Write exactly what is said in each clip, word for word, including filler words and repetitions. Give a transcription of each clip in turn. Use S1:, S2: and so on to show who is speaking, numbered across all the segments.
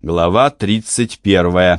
S1: Глава тридцать первая.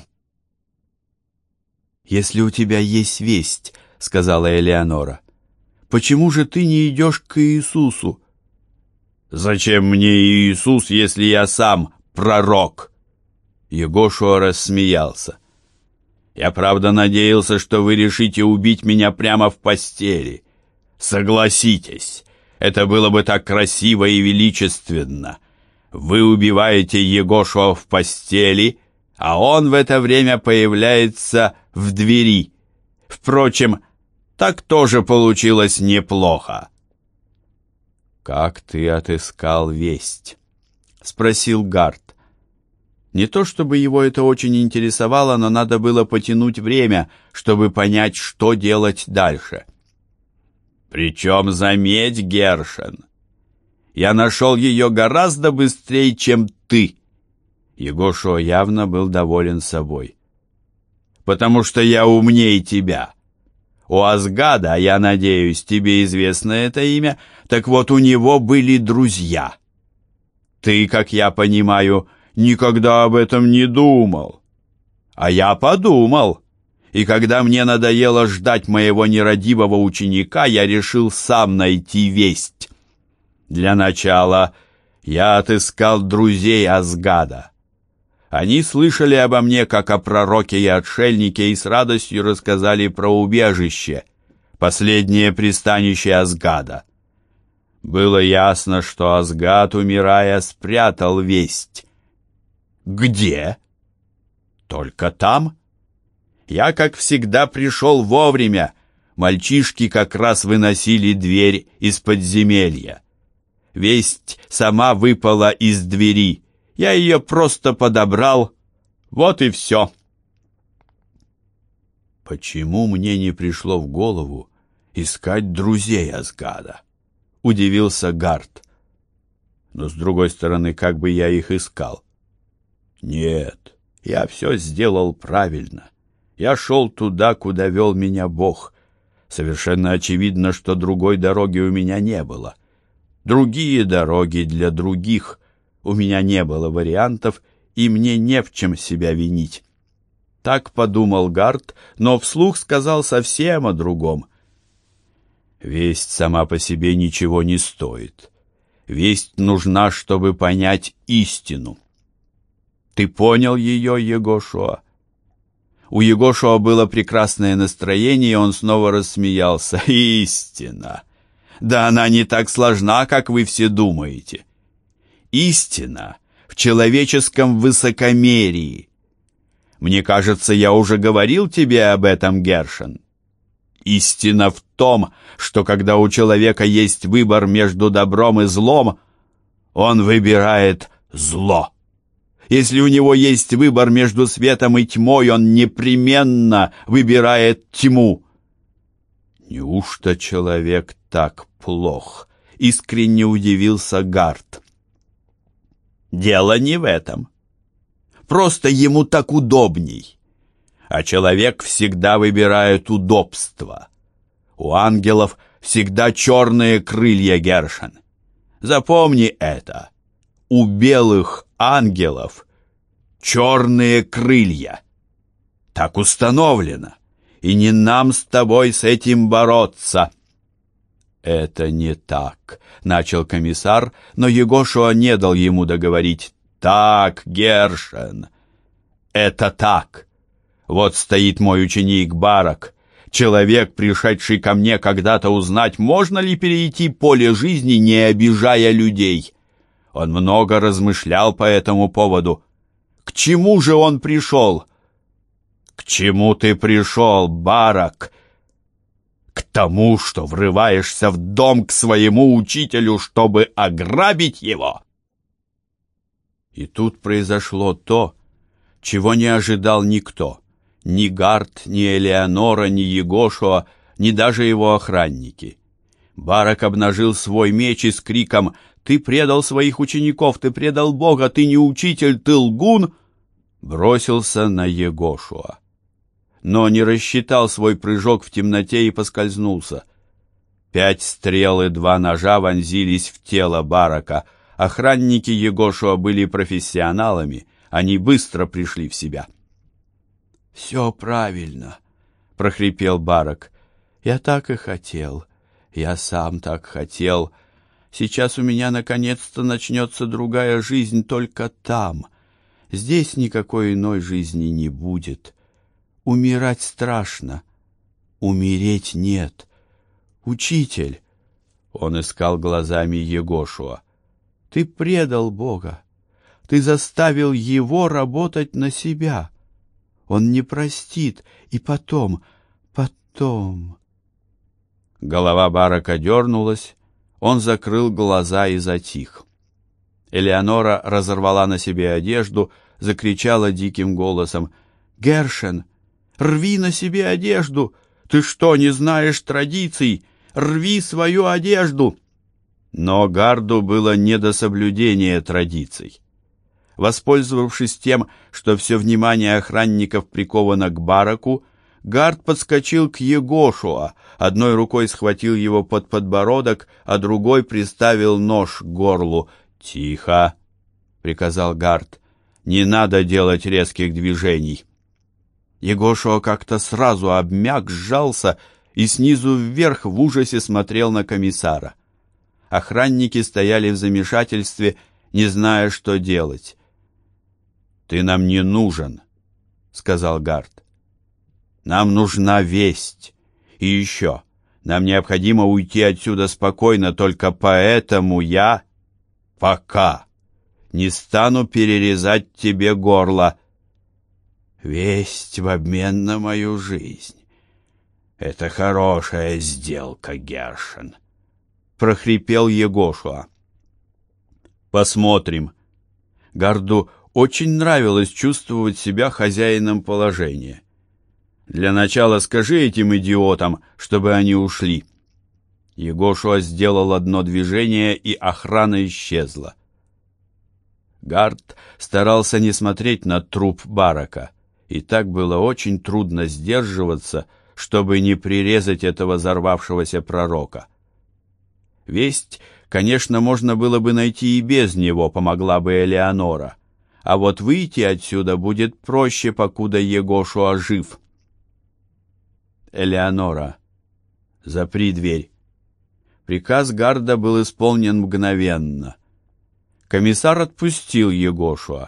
S1: «Если у тебя есть весть, — сказала Элеонора, — почему же ты не идешь к Иисусу?»
S2: «Зачем мне Иисус, если я сам пророк?»
S1: Егошуа рассмеялся.
S2: «Я правда надеялся, что вы решите убить меня прямо в постели. Согласитесь, это было бы так красиво и величественно. Вы убиваете Егошуа в постели, а он в это время появляется в двери. Впрочем, так тоже получилось неплохо».
S1: «Как ты отыскал весть?» — спросил Гарт. Не то чтобы его это очень интересовало, но надо было потянуть время, чтобы понять, что делать дальше.
S2: «Причем, заметь, Гершен, я нашел ее гораздо быстрее, чем ты».
S1: Егошуа явно был доволен собой.
S2: «Потому что я умнее тебя. У Азгада, я надеюсь, тебе известно это имя, так вот у него были друзья. Ты, как я понимаю, никогда об этом не думал. А я подумал, и когда мне надоело ждать моего нерадивого ученика, я решил сам найти весть. Для начала я отыскал друзей Азгада. Они слышали обо мне, как о пророке и отшельнике, и с радостью рассказали про убежище, последнее пристанище Азгада. Было ясно, что Азгад, умирая, спрятал весть. Где? Только там. Я, как всегда, пришел вовремя. Мальчишки как раз выносили дверь из подземелья. Весть сама выпала из двери. Я ее просто подобрал. Вот и все.
S1: «Почему мне не пришло в голову искать друзей Азгада?» — удивился Гарт. «Но, с другой стороны, как бы я их искал?» «Нет, я все сделал правильно. Я шел туда, куда вел меня Бог. Совершенно очевидно, что другой дороги у меня не было. Другие дороги для других. У меня не было вариантов, и мне не в чем себя винить». Так подумал Гарт, но вслух сказал совсем о другом. «Весть сама по себе ничего не стоит. Весть нужна, чтобы понять истину. Ты понял ее, Егошуа?» У Егошуа было прекрасное настроение, и он снова рассмеялся. «Истина! Да она не так сложна, как вы все думаете. Истина в человеческом высокомерии. Мне кажется, я уже говорил тебе об этом, Гершен. Истина в том, что когда у человека есть выбор между добром и злом, он выбирает зло. Если у него есть выбор между светом и тьмой, он непременно выбирает тьму». «Неужто человек так плох?» — искренне удивился Гарт. «Дело не в этом. Просто ему так удобней. А человек всегда выбирает удобство. У ангелов всегда черные крылья, Гершен. Запомни это. У белых ангелов черные крылья. Так установлено. И не нам с тобой с этим бороться». «Это не так», — начал комиссар, но Егошуа не дал ему договорить. «Так, Гершен, это так. Вот стоит мой ученик Барак, человек, пришедший ко мне когда-то узнать, можно ли перейти поле жизни, не обижая людей. Он много размышлял по этому поводу. К чему же он пришел?» «К чему ты пришел, Барак?» «К тому, что врываешься в дом к своему учителю, чтобы ограбить его». И тут произошло то, чего не ожидал никто. Ни Гарт, ни Элеонора, ни Егошуа, ни даже его охранники. Барак обнажил свой меч и с криком «Ты предал своих учеников, ты предал Бога, ты не учитель, ты лгун!» бросился на Егошуа. Но не рассчитал свой прыжок в темноте и поскользнулся. Пять стрел и два ножа вонзились в тело Барака. Охранники Егошуа были профессионалами.
S2: Они быстро пришли в себя.
S1: «Все правильно», — прохрипел Барак. «Я так и хотел. Я сам так хотел. Сейчас у меня наконец-то начнется другая жизнь только там. Здесь никакой иной жизни не будет. Умирать страшно. Умереть нет. Учитель!» Он искал глазами Егошуа. «Ты предал Бога. Ты заставил его работать на себя. Он не простит. И потом, потом...» Голова Барака дернулась. Он закрыл глаза и затих. Элеонора разорвала на себе одежду, закричала диким голосом: «Гершен, рви на себе одежду! Ты что, не знаешь традиций? Рви свою одежду!» Но Гарду было не до соблюдения традиций. Воспользовавшись тем, что все внимание охранников приковано к Бараку, Гард подскочил к Егошуа, одной рукой схватил его под подбородок, а другой приставил нож к горлу. «Тихо!» — приказал Гард. «Не надо делать резких движений». Егошуа как-то сразу обмяк, сжался и снизу вверх в ужасе смотрел на комиссара. Охранники стояли в замешательстве, не зная, что делать. «Ты нам не нужен», — сказал Гард. «Нам нужна весть. И еще, нам необходимо уйти отсюда спокойно, только поэтому я пока не стану перерезать тебе горло». «Весть в обмен на мою жизнь. Это хорошая сделка, Гершен», — прохрипел Егошуа. «Посмотрим». Гарду очень нравилось чувствовать себя хозяином положения. «Для начала скажи этим идиотам, чтобы они ушли». Егошуа сделал одно движение, и охрана исчезла. Гард старался не смотреть на труп Барака, и так было очень трудно сдерживаться, чтобы не прирезать этого взорвавшегося пророка. Весть, конечно, можно было бы найти и без него, помогла бы Элеонора, а вот выйти отсюда будет проще, покуда Егошуа жив. «Элеонора, запри дверь». Приказ Гарда был исполнен мгновенно. Комиссар отпустил Егошуа.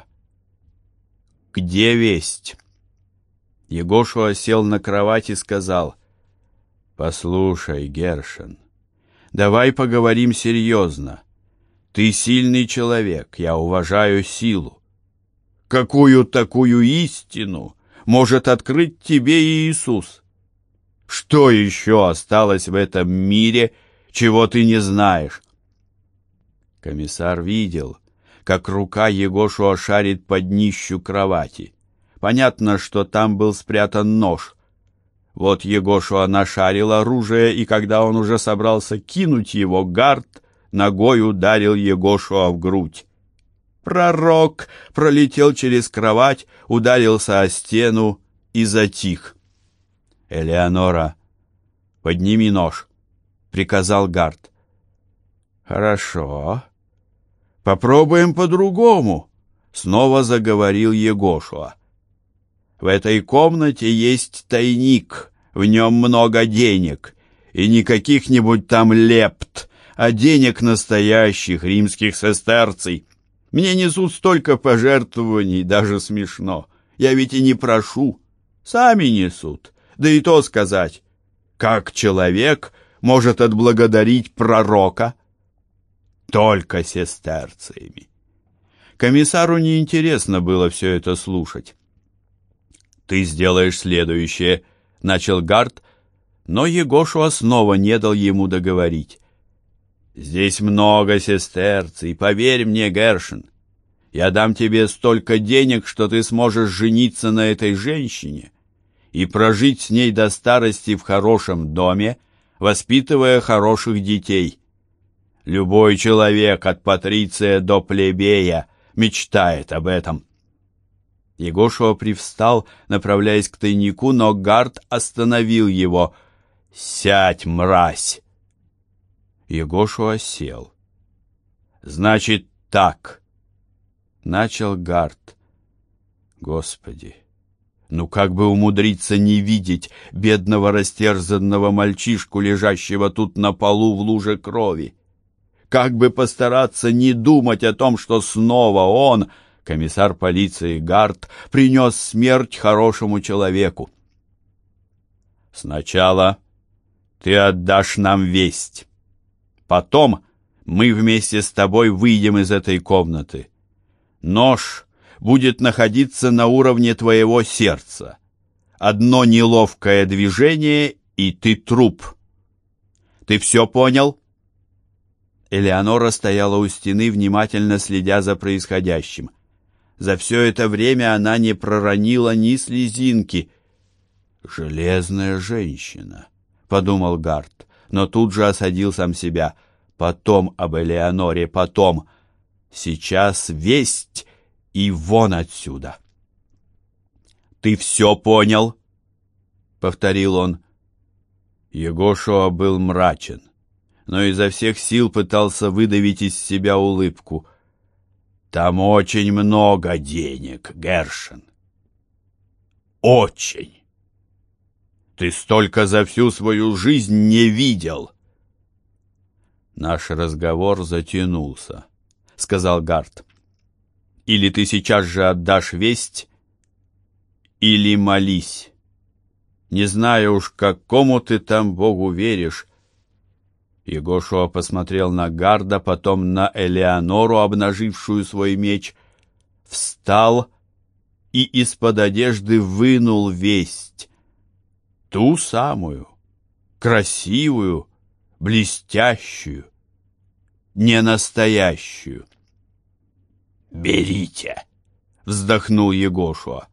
S1: «Где весть?» Егошуа сел на кровать и сказал: «Послушай, Гершен, давай поговорим серьезно. Ты сильный человек, я уважаю силу. Какую такую истину может открыть тебе Иисус? Что еще осталось в этом мире, чего ты не знаешь?» Комиссар видел, как рука Егошуа шарит под днищу кровати. Понятно, что там был спрятан нож. Вот Егошуа нашарил оружие, и когда он уже собрался кинуть его, Гард ногой ударил Егошуа в грудь. Пророк пролетел через кровать, ударился о стену и затих. «Элеонора, подними нож», — приказал Гард. «Хорошо. Попробуем по-другому», — снова заговорил Егошуа. «В этой комнате есть тайник, в нем много денег, и не каких-нибудь там лепт, а денег настоящих римских сестерций. Мне несут столько пожертвований, даже смешно. Я ведь и не прошу, сами несут. Да и то сказать, как человек может отблагодарить пророка? Только сестерциями». Комиссару неинтересно было все это слушать. «Ты сделаешь следующее», — начал Гард, но Егошуа снова не дал ему договорить. «Здесь много сестерций, поверь мне, Гершен. Я дам тебе столько денег, что ты сможешь жениться на этой женщине и прожить с ней до старости в хорошем доме, воспитывая хороших детей. Любой человек, от патриция до плебея, мечтает об этом». Егошуа привстал, направляясь к тайнику, но Гард остановил его. «Сядь, мразь!» Егошуа сел. «Значит так», — начал Гард. Господи, ну как бы умудриться не видеть бедного растерзанного мальчишку, лежащего тут на полу в луже крови? Как бы постараться не думать о том, что снова он, комиссар полиции Гарт, принес смерть хорошему человеку? Сначала ты отдашь нам весть. Потом мы вместе с тобой выйдем из этой комнаты. Нож будет находиться на уровне твоего сердца. Одно неловкое движение, и ты труп. Ты все понял?» Элеонора стояла у стены, внимательно следя за происходящим. За все это время она не проронила ни слезинки. «Железная женщина», — подумал Гарт, но тут же осадил сам себя. «Потом об Элеоноре, потом. Сейчас весть и вон отсюда». «Ты все понял?» — повторил он. Егошуа был мрачен, но изо всех сил пытался выдавить из себя улыбку. «Там очень много денег, Гершен. Очень. Ты столько за всю свою жизнь не видел». «Наш разговор затянулся», — сказал Гарт. «Или ты сейчас же отдашь весть, или молись. Не знаю уж, какому ты там Богу веришь». Егошуа посмотрел на Гарда, потом на Элеонору, обнажившую свой меч, встал и из-под одежды вынул весть. Ту самую, красивую, блестящую, ненастоящую. «Берите!» — вздохнул Егошуа.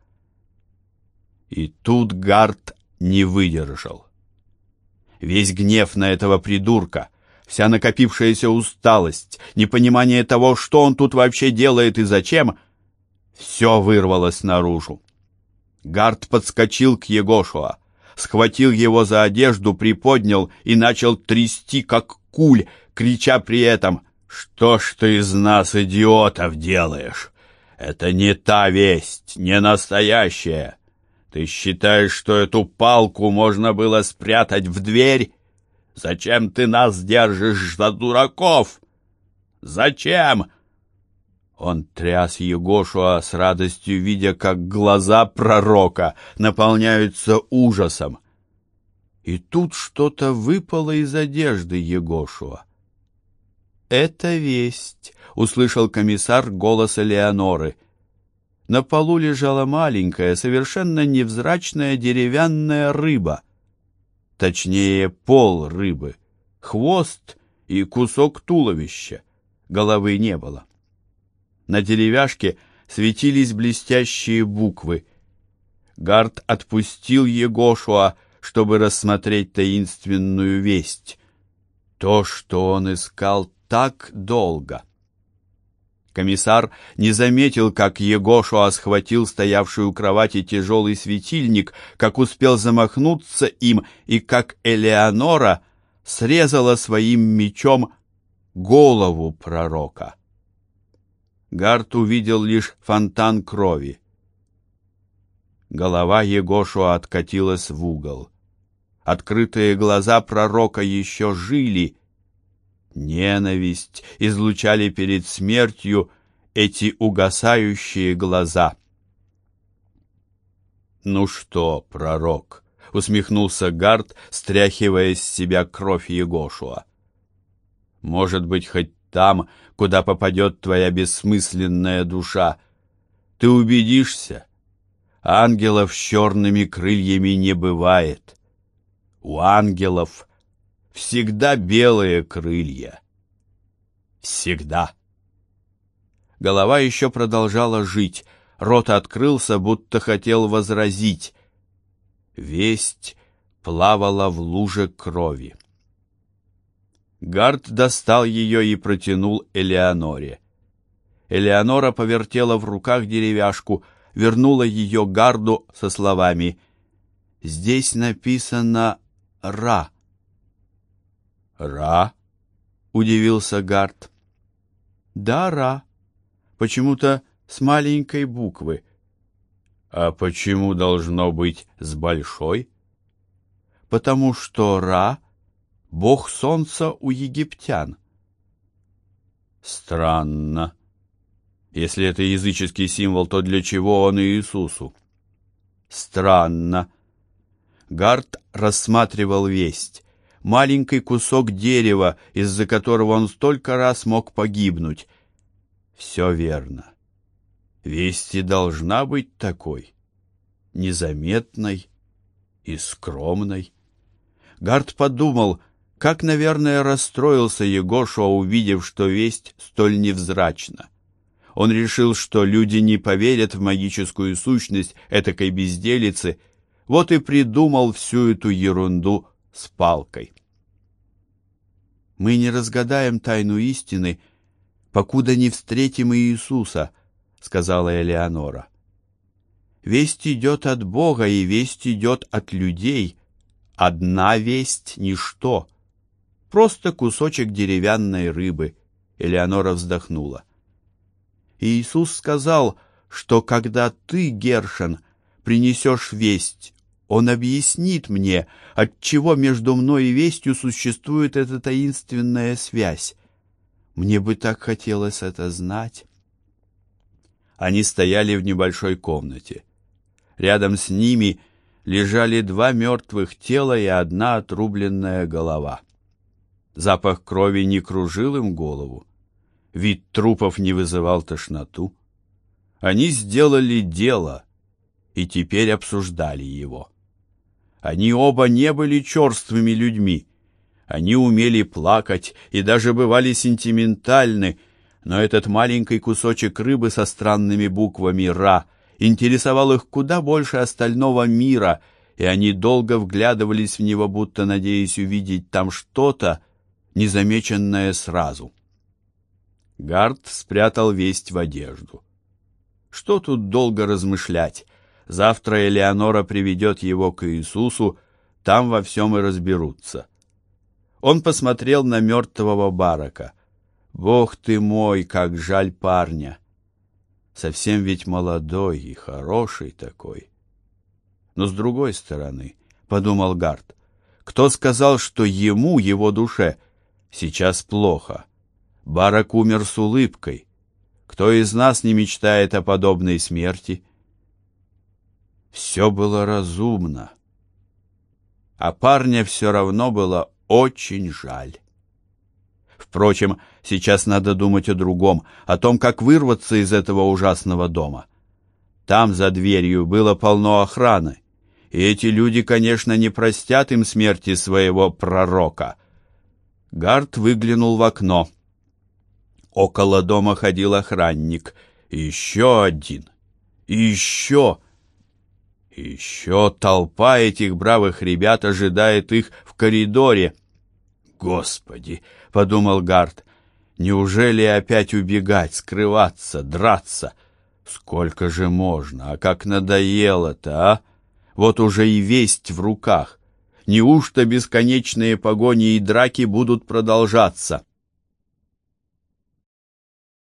S1: И тут Гарт не выдержал. Весь гнев на этого придурка, вся накопившаяся усталость, непонимание того, что он тут вообще делает и зачем, все вырвалось наружу. Гарт подскочил к Егошуа, схватил его за одежду, приподнял и начал трясти, как куль, крича при этом: «Что ж ты из нас, идиотов, делаешь? Это не та весть, не настоящая. Ты считаешь, что эту палку можно было спрятать в дверь? Зачем ты нас держишь за дураков? Зачем?» Он тряс Егошуа с радостью, видя, как глаза пророка наполняются ужасом. И тут что-то выпало из одежды Егошуа. «Это весть», — услышал комиссар голос Элеоноры. На полу лежала маленькая, совершенно невзрачная деревянная рыба. Точнее, пол рыбы, хвост и кусок туловища. Головы не было. На деревяшке светились блестящие буквы. Гарт отпустил Егошуа, чтобы рассмотреть таинственную весть. То, что он искал так долго. Комиссар не заметил, как Егошуа схватил стоявший у кровати тяжелый светильник, как успел замахнуться им, и как Элеонора срезала своим мечом голову пророка. Гарт увидел лишь фонтан крови. Голова Егошуа откатилась в угол. Открытые глаза пророка еще жили. Ненависть излучали перед смертью эти угасающие глаза. «Ну что, пророк?» — усмехнулся Гарт, стряхивая с себя кровь Егошуа. «Может быть, хоть там, куда попадет твоя бессмысленная душа, ты убедишься, ангелов с черными крыльями не бывает. У ангелов всегда белые крылья. Всегда». Голова еще продолжала жить, рот открылся, будто хотел возразить. Весть плавала в луже крови. Гарт достал ее и протянул Элеоноре. Элеонора повертела в руках деревяшку, вернула ее Гарду со словами: «Здесь написано «Ра». «Ра?» — удивился Гарт. «Да, Ра. Почему-то с маленькой буквы. А почему должно быть с большой?
S2: Потому что Ра — бог солнца у египтян.
S1: Странно. Если это языческий символ, то для чего он Иисусу?
S2: Странно. Гарт рассматривал весть. Маленький кусок дерева, из-за которого он столько раз мог погибнуть. Все верно. Весть и должна быть такой. Незаметной и скромной. Гарт подумал, как, наверное, расстроился Егошуа, увидев, что весть столь невзрачна. Он решил, что люди не поверят в магическую сущность этакой безделицы, вот и придумал всю эту ерунду с палкой. «Мы не разгадаем тайну истины, покуда не встретим Иисуса», — сказала Элеонора. «Весть идет от Бога, и весть идет от людей. Одна весть — ничто. Просто кусочек деревянной рыбы». Элеонора вздохнула. «Иисус сказал, что когда ты, Гершон, принесешь весть, Он объяснит мне, отчего между мной и вестью существует эта таинственная связь. Мне бы так хотелось это знать». Они стояли в небольшой комнате. Рядом с ними лежали два мертвых тела и одна отрубленная голова. Запах крови не кружил им голову. Вид трупов не вызывал тошноту. Они сделали дело и теперь обсуждали его. Они оба не были черствыми людьми. Они умели плакать и даже бывали сентиментальны, но этот маленький кусочек рыбы со странными буквами «Ра» интересовал их куда больше остального мира, и они долго вглядывались в него, будто надеясь увидеть там что-то, незамеченное сразу. Гарт спрятал весть в одежду. Что тут долго размышлять? Завтра Элеонора приведет его к Иисусу, там во всем и разберутся. Он посмотрел на мертвого Барака. «Бог ты мой, как жаль парня! Совсем ведь молодой и хороший такой». Но с другой стороны, — подумал Гарт, — кто сказал, что ему, его душе, сейчас плохо? Барак умер с улыбкой. Кто из нас не мечтает о подобной смерти? Все было разумно, а парня все равно было очень жаль. Впрочем, сейчас надо думать о другом, о том, как вырваться из этого ужасного дома. Там, за дверью, было полно охраны, и эти люди, конечно, не простят им смерти своего пророка. Гарт выглянул в окно. Около дома ходил охранник, и еще один, и еще... И еще толпа этих бравых ребят ожидает их в коридоре. «Господи!» — подумал Гарт. «Неужели опять убегать, скрываться, драться? Сколько же можно? А как надоело-то, а? Вот уже и весть в руках. Неужто бесконечные погони и драки будут продолжаться?»